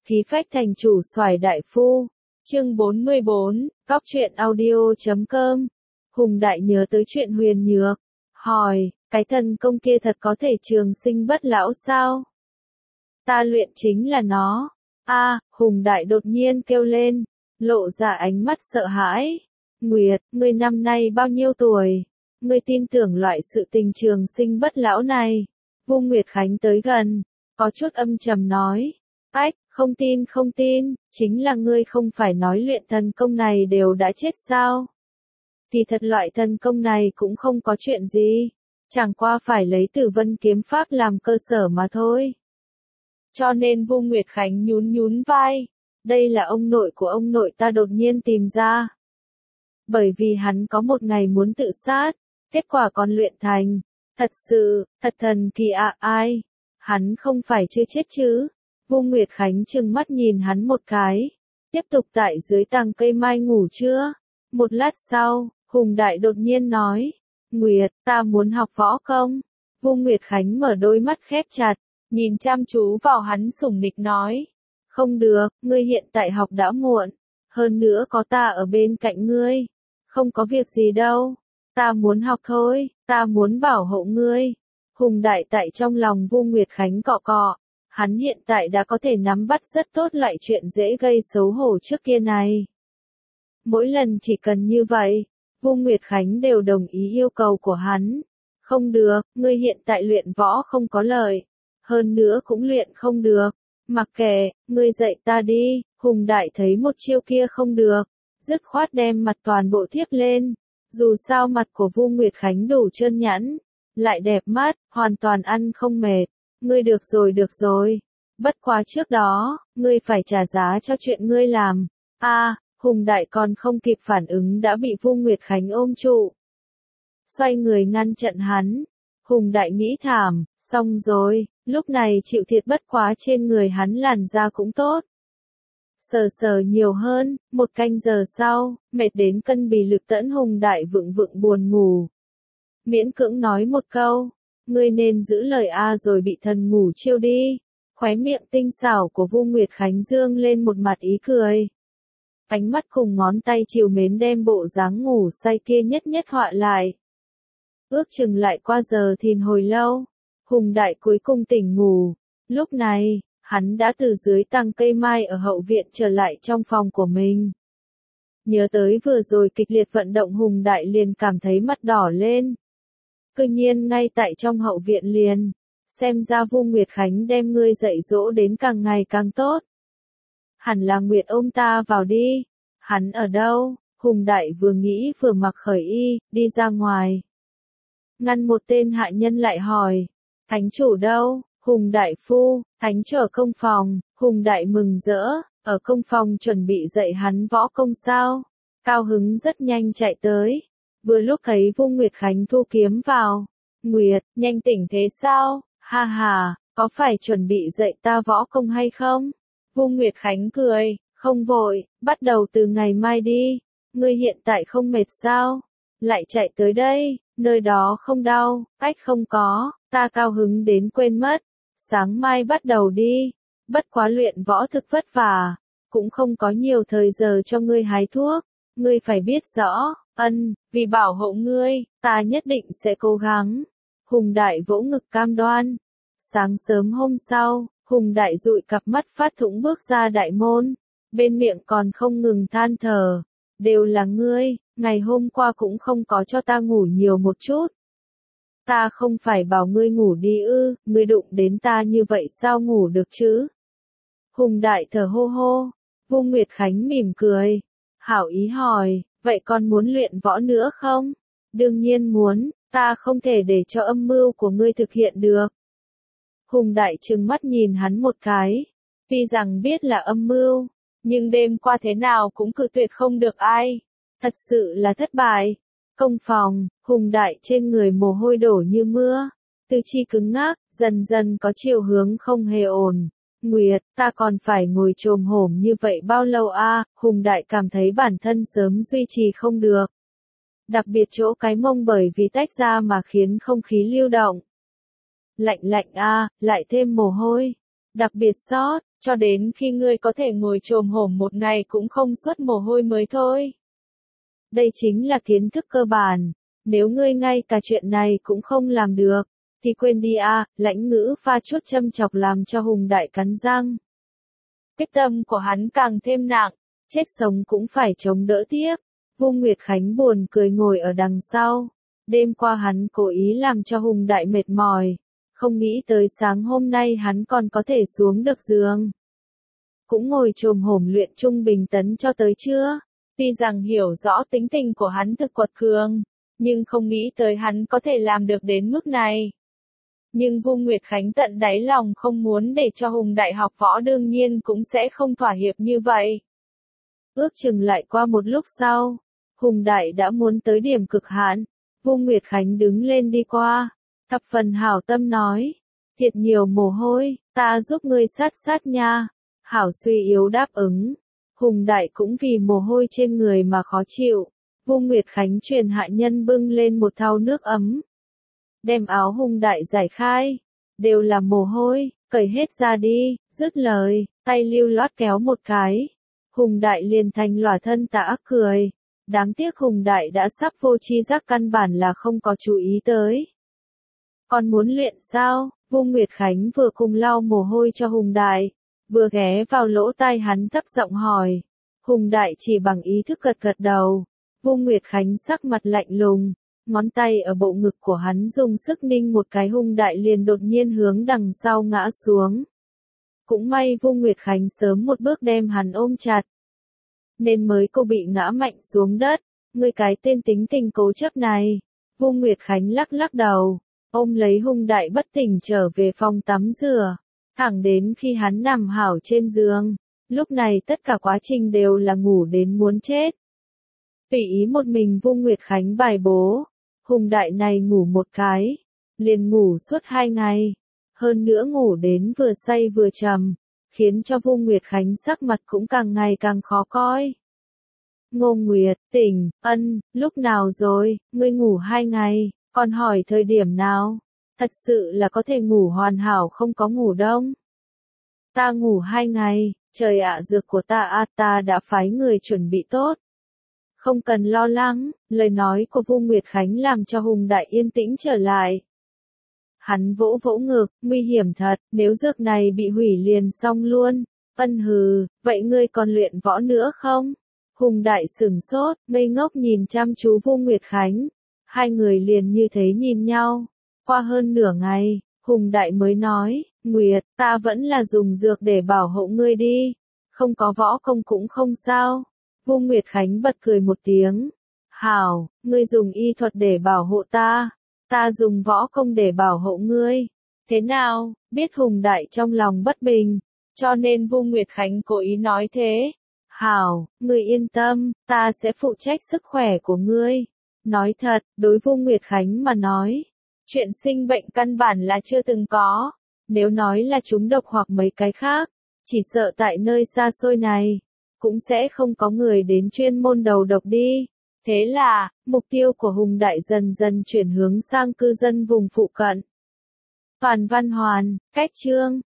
Khí phách thành chủ soài đại phu. Chương 44, Cóc truyện audio.com. Hùng Đại nhớ tới chuyện Huyền Nhược, hỏi, cái thần công kia thật có thể trường sinh bất lão sao? Ta luyện chính là nó. Hùng Đại đột nhiên kêu lên, lộ ra ánh mắt sợ hãi. Nguyệt, ngươi năm nay bao nhiêu tuổi? Ngươi tin tưởng loại sự tình trường sinh bất lão này? Vu Nguyệt Khánh tới gần, có chút âm trầm nói. Không tin, chính là ngươi không phải nói luyện thần công này đều đã chết sao? Thì thật loại thần công này cũng không có chuyện gì, chẳng qua phải lấy Tử Vân kiếm pháp làm cơ sở mà thôi. Cho nên Vu Nguyệt Khánh nhún vai, đây là ông nội của ông nội ta đột nhiên tìm ra. Bởi vì hắn có một ngày muốn tự sát, kết quả còn luyện thành, thật thần kỳ ai? Hắn không phải chưa chết chứ? Vu Nguyệt Khánh trừng mắt nhìn hắn một cái, tiếp tục tại dưới tàng cây mai ngủ chưa? Một lát sau, Hùng Đại đột nhiên nói, Nguyệt, ta muốn học võ công. Vu Nguyệt Khánh mở đôi mắt khép chặt, nhìn chăm chú vào hắn sủng nịch nói, không được, ngươi hiện tại học đã muộn, hơn nữa có ta ở bên cạnh ngươi, không có việc gì đâu, ta muốn học thôi, ta muốn bảo hộ ngươi. Hùng Đại tại trong lòng Vu Nguyệt Khánh cọ cọ. Hắn hiện tại đã có thể nắm bắt rất tốt loại chuyện dễ gây xấu hổ trước kia này. Mỗi lần chỉ cần như vậy, Vu Nguyệt Khánh đều đồng ý yêu cầu của hắn. Không được, ngươi hiện tại luyện võ không có lợi. Hơn nữa cũng luyện không được. Mặc kệ, ngươi dạy ta đi. Hùng Đại thấy một chiêu kia không được, dứt khoát đem mặt toàn bộ thiếp lên. Dù sao mặt của Vu Nguyệt Khánh đủ trơn nhẵn, lại đẹp mắt, hoàn toàn ăn không mệt. Ngươi được rồi. Bất quá trước đó, ngươi phải trả giá cho chuyện ngươi làm. Hùng Đại còn không kịp phản ứng đã bị Vu Nguyệt Khánh ôm trụ. Xoay người ngăn chặn hắn. Hùng Đại nghĩ thảm, xong rồi, lúc này chịu thiệt bất quá trên người hắn làn da cũng tốt. Sờ nhiều hơn, 1 canh giờ sau, mệt đến cân bì lực tẫn Hùng Đại vựng buồn ngủ. Miễn cưỡng nói một câu. Ngươi nên giữ lời rồi bị thần ngủ chiêu đi. Khóe miệng tinh xảo của Vu Nguyệt Khánh dương lên một mặt ý cười. Ánh mắt cùng ngón tay chiều mến đem bộ dáng ngủ say kia nhất họa lại. Ước chừng lại qua giờ thìn hồi lâu, Hùng Đại cuối cùng tỉnh ngủ. Lúc này, hắn đã từ dưới tàng cây mai ở hậu viện trở lại trong phòng của mình. Nhớ tới vừa rồi kịch liệt vận động Hùng Đại liền cảm thấy mắt đỏ lên. Cư nhiên ngay tại trong hậu viện liền, xem ra Vu Nguyệt Khánh đem ngươi dạy dỗ đến càng ngày càng tốt. Hẳn là Nguyệt ôm ta vào đi. Hắn ở đâu? Hùng Đại vừa nghĩ vừa mặc khởi y, đi ra ngoài. Ngăn một tên hạ nhân lại hỏi, thánh chủ đâu? Hùng Đại phu, thánh chủ ở công phòng. Hùng Đại mừng rỡ, ở công phòng chuẩn bị dạy hắn võ công sao? Cao hứng rất nhanh chạy tới. Vừa lúc thấy Vu Nguyệt Khánh thu kiếm vào. Nguyệt, nhanh tỉnh thế sao? Ha, có phải chuẩn bị dạy ta võ công hay không? Vu Nguyệt Khánh cười, không vội, bắt đầu từ ngày mai đi. Ngươi hiện tại không mệt sao? Lại chạy tới đây, nơi đó không đau, không có, ta cao hứng đến quên mất. Sáng mai bắt đầu đi. Bất quá luyện võ thực vất vả, cũng không có nhiều thời giờ cho ngươi hái thuốc. Ngươi phải biết rõ. Vì bảo hộ ngươi, ta nhất định sẽ cố gắng. Hùng Đại vỗ ngực cam đoan. Sáng sớm hôm sau, Hùng Đại dụi cặp mắt phát thủng bước ra đại môn. Bên miệng còn không ngừng than thở. Đều là ngươi, ngày hôm qua cũng không có cho ta ngủ nhiều một chút. Ta không phải bảo ngươi ngủ đi ư, ngươi đụng đến ta như vậy sao ngủ được chứ? Hùng Đại thở hô. Vu Nguyệt Khánh mỉm cười. Hảo ý hỏi. Vậy con muốn luyện võ nữa không? Đương nhiên muốn, ta không thể để cho âm mưu của ngươi thực hiện được. Hùng Đại trừng mắt nhìn hắn một cái. Tuy rằng biết là âm mưu, nhưng đêm qua thế nào cũng cự tuyệt không được ai. Thật sự là thất bại. Công phòng, Hùng Đại trên người mồ hôi đổ như mưa. Tư chi cứng ngắc, dần có chiều hướng không hề ổn. Nguyệt, ta còn phải ngồi chồm hổm như vậy bao lâu Hùng Đại cảm thấy bản thân sớm duy trì không được. Đặc biệt chỗ cái mông bởi vì tách ra mà khiến không khí lưu động. Lạnh lại thêm mồ hôi. Đặc biệt sót, cho đến khi ngươi có thể ngồi chồm hổm một ngày cũng không xuất mồ hôi mới thôi. Đây chính là kiến thức cơ bản, nếu ngươi ngay cả chuyện này cũng không làm được, thì quên đi a, Lãnh Ngữ pha chút châm chọc làm cho Hùng Đại cắn răng. Quyết tâm của hắn càng thêm nặng, chết sống cũng phải chống đỡ tiếp. Vu Nguyệt Khánh buồn cười ngồi ở đằng sau. Đêm qua hắn cố ý làm cho Hùng Đại mệt mỏi, không nghĩ tới sáng hôm nay hắn còn có thể xuống được giường. Cũng ngồi chồm hổm luyện trung bình tấn cho tới trưa. Tuy rằng hiểu rõ tính tình của hắn thực quật cường, nhưng không nghĩ tới hắn có thể làm được đến mức này. Nhưng Vu Nguyệt Khánh tận đáy lòng không muốn để cho Hùng Đại học võ, đương nhiên cũng sẽ không thỏa hiệp như vậy. Ước chừng lại qua một lúc sau, Hùng Đại đã muốn tới điểm cực hạn. Vu Nguyệt Khánh đứng lên đi qua, thập phần hảo tâm nói, thiệt nhiều mồ hôi, ta giúp ngươi sát sát nha. Hảo suy yếu đáp ứng. Hùng Đại cũng vì mồ hôi trên người mà khó chịu. Vu Nguyệt Khánh truyền hạ nhân bưng lên một thau nước ấm. Đem áo Hùng Đại giải khai. Đều là mồ hôi, cởi hết ra đi, dứt lời, tay lưu loát kéo một cái. Hùng Đại liền thành lòa thân tã cười. Đáng tiếc Hùng Đại đã sắp vô tri giác, căn bản là không có chú ý tới. Còn muốn luyện sao? Vu Nguyệt Khánh vừa cùng lau mồ hôi cho Hùng Đại, vừa ghé vào lỗ tai hắn thấp giọng hỏi. Hùng Đại chỉ bằng ý thức gật gật đầu. Vu Nguyệt Khánh sắc mặt lạnh lùng, ngón tay ở bộ ngực của hắn dùng sức ninh một cái, Hùng Đại liền đột nhiên hướng đằng sau ngã xuống. Cũng may Vu Nguyệt Khánh sớm một bước đem hắn ôm chặt, nên mới cô bị ngã mạnh xuống đất. Ngươi cái tên tính tình cố chấp này. Vu Nguyệt Khánh lắc lắc đầu, ôm lấy Hùng Đại bất tỉnh trở về phòng tắm rửa. Thẳng đến khi hắn nằm hảo trên giường, lúc này tất cả quá trình đều là ngủ đến muốn chết. Tùy ý một mình Vu Nguyệt Khánh bài bố, Hùng Đại này ngủ một cái, liền ngủ suốt 2 ngày, hơn nữa ngủ đến vừa say vừa trầm, khiến cho Vu Nguyệt Khánh sắc mặt cũng càng ngày càng khó coi. Ngô Nguyệt, tỉnh, lúc nào rồi, ngươi ngủ 2 ngày, còn hỏi thời điểm nào? Thật sự là có thể ngủ hoàn hảo không có ngủ đông. Ta ngủ 2 ngày, trời ạ, dược của ta ta đã phái người chuẩn bị tốt. Không cần lo lắng, lời nói của Vu Nguyệt Khánh làm cho Hùng Đại yên tĩnh trở lại. Hắn vỗ vỗ ngực, nguy hiểm thật, nếu dược này bị hủy liền xong luôn. Hừ, vậy ngươi còn luyện võ nữa không? Hùng Đại sửng sốt, ngây ngốc nhìn chăm chú Vu Nguyệt Khánh. Hai người liền như thế nhìn nhau. Qua hơn nửa ngày, Hùng Đại mới nói, Nguyệt, ta vẫn là dùng dược để bảo hộ ngươi đi. Không có võ công cũng không sao. Vu Nguyệt Khánh bật cười một tiếng. Hảo, ngươi dùng y thuật để bảo hộ ta. Ta dùng võ công để bảo hộ ngươi. Thế nào, biết Hùng Đại trong lòng bất bình, cho nên Vu Nguyệt Khánh cố ý nói thế. Hảo, ngươi yên tâm, ta sẽ phụ trách sức khỏe của ngươi. Nói thật, đối Vu Nguyệt Khánh mà nói, chuyện sinh bệnh căn bản là chưa từng có. Nếu nói là trúng độc hoặc mấy cái khác, chỉ sợ tại nơi xa xôi này, cũng sẽ không có người đến chuyên môn đầu độc đi. Thế là, mục tiêu của Hùng Đại dần dần chuyển hướng sang cư dân vùng phụ cận. Toàn văn hoàn, cách chương.